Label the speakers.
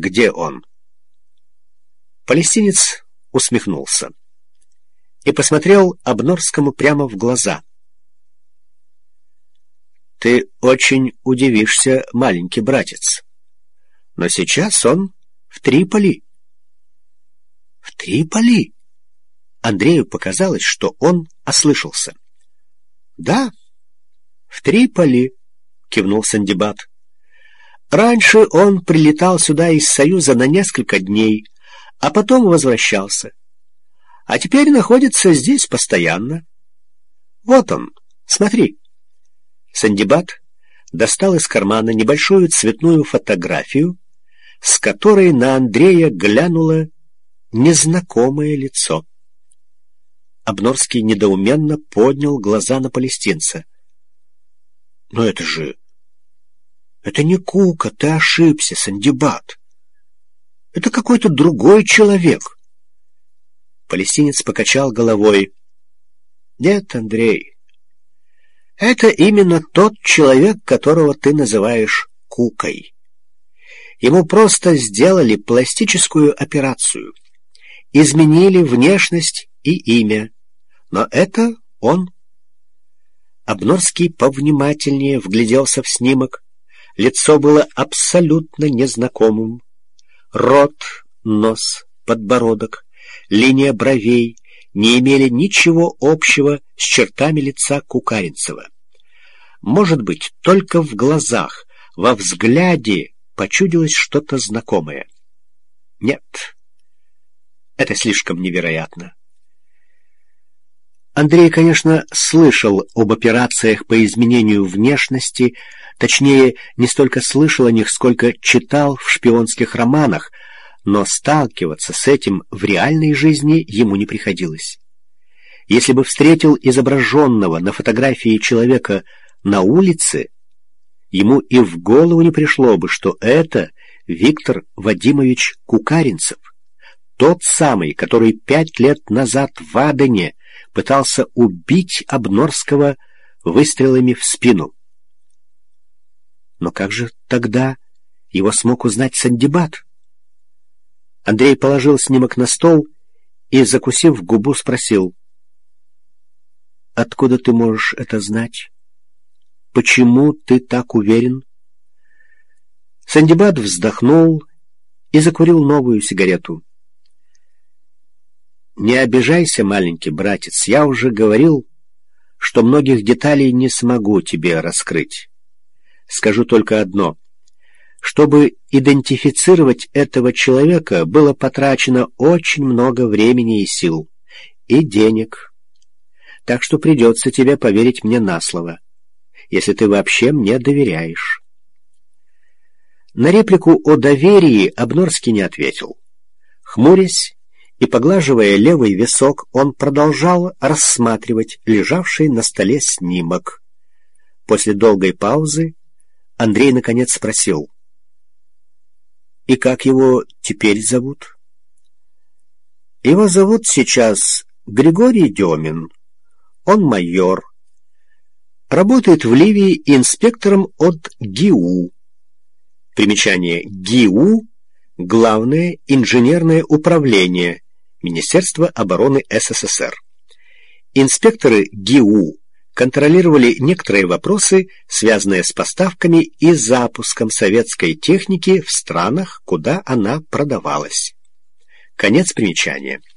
Speaker 1: где он?» Палестинец усмехнулся и посмотрел Обнорскому прямо в глаза. «Ты очень удивишься, маленький братец, но сейчас он в Триполи». «В Триполи?» Андрею показалось, что он ослышался. «Да, в Триполи», — кивнул Сандибад. «Раньше он прилетал сюда из Союза на несколько дней, а потом возвращался. А теперь находится здесь постоянно. Вот он, смотри». Сандибад достал из кармана небольшую цветную фотографию, с которой на Андрея глянуло незнакомое лицо. Обнорский недоуменно поднял глаза на палестинца. «Но это же... это не Кука, ты ошибся, Сандибад. Это какой-то другой человек». Палестинец покачал головой. «Нет, Андрей, это именно тот человек, которого ты называешь Кукой. Ему просто сделали пластическую операцию, изменили внешность и имя, но это он». Обнорский повнимательнее вгляделся в снимок. Лицо было абсолютно незнакомым. Рот, нос, подбородок, линия бровей не имели ничего общего с чертами лица Кукаринцева. Может быть, только в глазах, во взгляде почудилось что-то знакомое. Нет, это слишком невероятно. Андрей, конечно, слышал об операциях по изменению внешности, точнее, не столько слышал о них, сколько читал в шпионских романах, но сталкиваться с этим в реальной жизни ему не приходилось. Если бы встретил изображенного на фотографии человека на улице, ему и в голову не пришло бы, что это Виктор Вадимович Кукаринцев, тот самый, который 5 лет назад в Адене пытался убить Обнорского выстрелами в спину. Но как же тогда его смог узнать Сандибад? Андрей положил снимок на стол и, закусив губу, спросил: «Откуда ты можешь это знать? Почему ты так уверен?» Сандибад вздохнул и закурил новую сигарету. «Не обижайся, маленький братец, я уже говорил, что многих деталей не смогу тебе раскрыть. Скажу только одно. Чтобы идентифицировать этого человека, было потрачено очень много времени и сил, и денег. Так что придется тебе поверить мне на слово, если ты вообще мне доверяешь». На реплику о доверии Обнорский не ответил. Хмурясь и поглаживая левый висок, он продолжал рассматривать лежавший на столе снимок. После долгой паузы Андрей наконец спросил: «И как его теперь зовут?» «Его зовут сейчас Григорий Демин. Он майор. Работает в Ливии инспектором от ГИУ». Примечание: ГИУ — Главное инженерное управление Министерства обороны СССР. Инспекторы ГИУ контролировали некоторые вопросы, связанные с поставками и запуском советской техники в странах, куда она продавалась. Конец примечания.